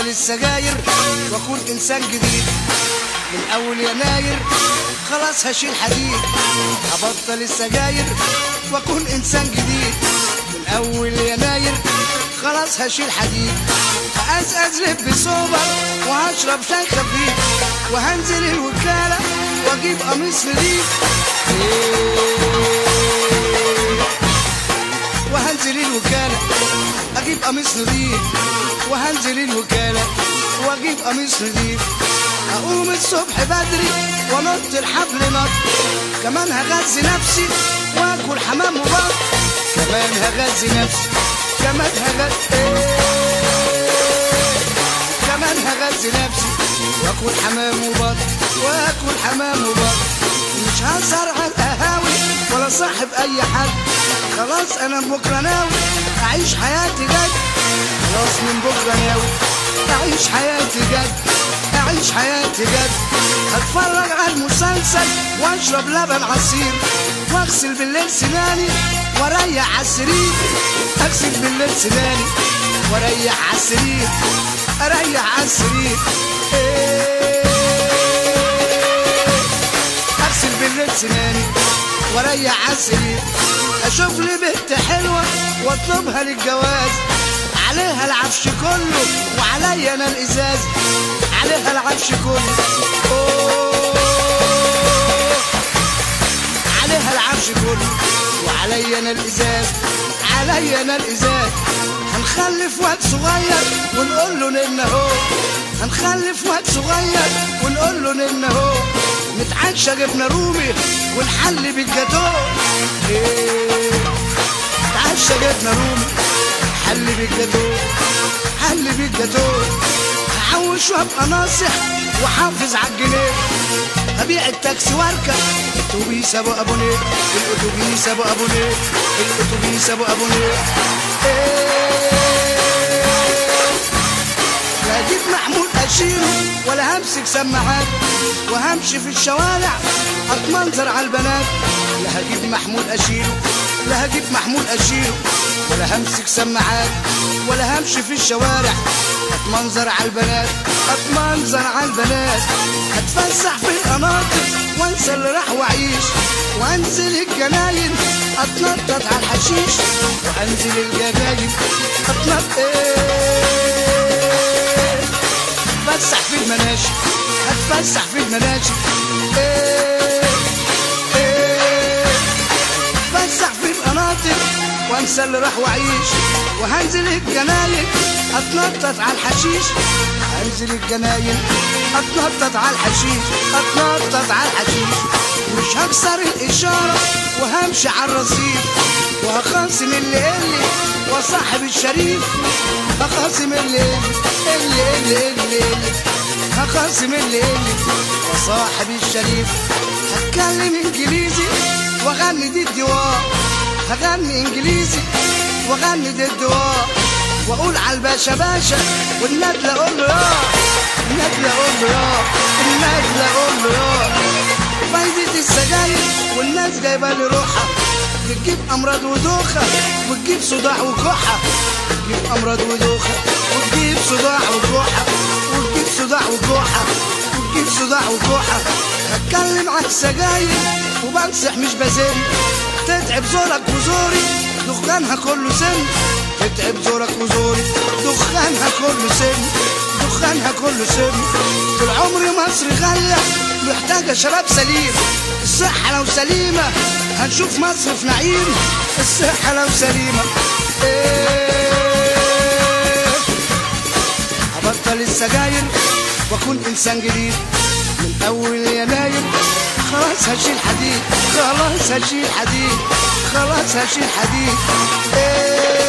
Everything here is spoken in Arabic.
هبطل السجاير واكون انسان جديد من اول يناير، خلاص هشيل حديد. هبطل السجاير واكون انسان جديد من اول يناير، خلاص هشيل حديد. هأزأز لب سوبر وهشرب شاي خفيف، وهنزل الوكالة واجيب قميص نضيف. وهنزل الوكالة اجيب قميص نضيف، وهنزل الوكالة واجيب قميص نضيف. اقوم الصبح بدري ونط الحبل نط، كمان هغذي نفسي واكل حمام وبط. كمان هغذي نفسي، كمان هغذي نفسي واكل حمام وبط، واكل حمام وبط. مش هسهر على القهاوي ولا صاحب اي حد، خلاص انا من بكره ناوي اعيش حياتي جد. خلاص من بكره ناوي اعيش حياتي جد، اعيش حياتي جد. هتفرج على المسلسل واشرب لبن عصير، واغسل بالليل سناني واريح على السرير. اغسل بالليل سناني واريح على السرير، اريح على السرير. اغسل بالليل سناني واريح على السرير. اشوف لي بنت حلوه واطلبها للجواز، عليها العفش كله وعليا انا الازاز. عليها العفش كله، عليها العفش كله وعليا انا الازاز، عليا انا الازاز. هنخلف واد صغير ونقول له نن اهو، هنخلف واد صغير ونقول له نن اهو. نتعشى جبنه رومي ونحلي بالجاتوه. نتعشى جبنه رومي حلي بالجاتوه، حلي بالجاتوه. هحوش وابقى ناصح وحافظ عالجنيه، هبيع التاكسي واركب الاتوبيس ابو ابونيه، الاتوبيس ابو ابونيه، الاتوبيس ابو ابونيه. لا اجيب محمول اشيله ولا همسك سماعات، وهمشي في الشوارع اتمنظر على البنات. لا هجيب محمول اشيله، لا هجيب محمول اشيله، ولا همسك سماعات، ولا همشي في الشوارع اتمنظر على البنات، اتمنظر على البنات. هتفسح في القناطر وانسى اللي راح واعيش، وانزل الجناين اتنطط على الحشيش، وانزل الجناين اتنطط. هتفسح في المناشي، هتفسح في المناشي. هتفسح في القناطر وانسى اللي راح واعيش، وهنزل الجناين اتنطط على الحشيش. هنزل الجناين اتنطط على الحشيش، اتنطط على الحشيش. مش هكسر الاشاره وهمشي على الرصيف، وهخاصم اللي وصاحب الشريف. هخاصم اللي هخاصم اللي وصاحب الشريف. هتكلم انجليزي واغني دي الدواء، هغني انجليزي واغني دي الدواء. واقول على الباشا باشا والندل اقول له يا، الندل اقول له يا، الندل اقول له يا. فايدة السجاير والناس جايبه لي روحها، بتجيب امراض ودوخه وتجيب صداع وكحه، بتجيب امراض ودوخه وتجيب صداع وكحه، وتجيب صداع وكحه، وتجيب صداع وكحه. هتكلم عن السجاير وبمسح مش بزن، تتعب زورك وزوري دخانها كله سن. تتعب زورك وزوري دخانها كله سن، دخانها كله سن. طول عمري مصر غالية محتاجة شباب سليم، الصحة لو سليمة هنشوف مصر في نعيم، الصحة لو سليمة. هبطل السجاير واكون انسان جديد من اول يناير، خلاص هشيل حديد، خلاص هشيل حديد، خلاص هشيل حديد.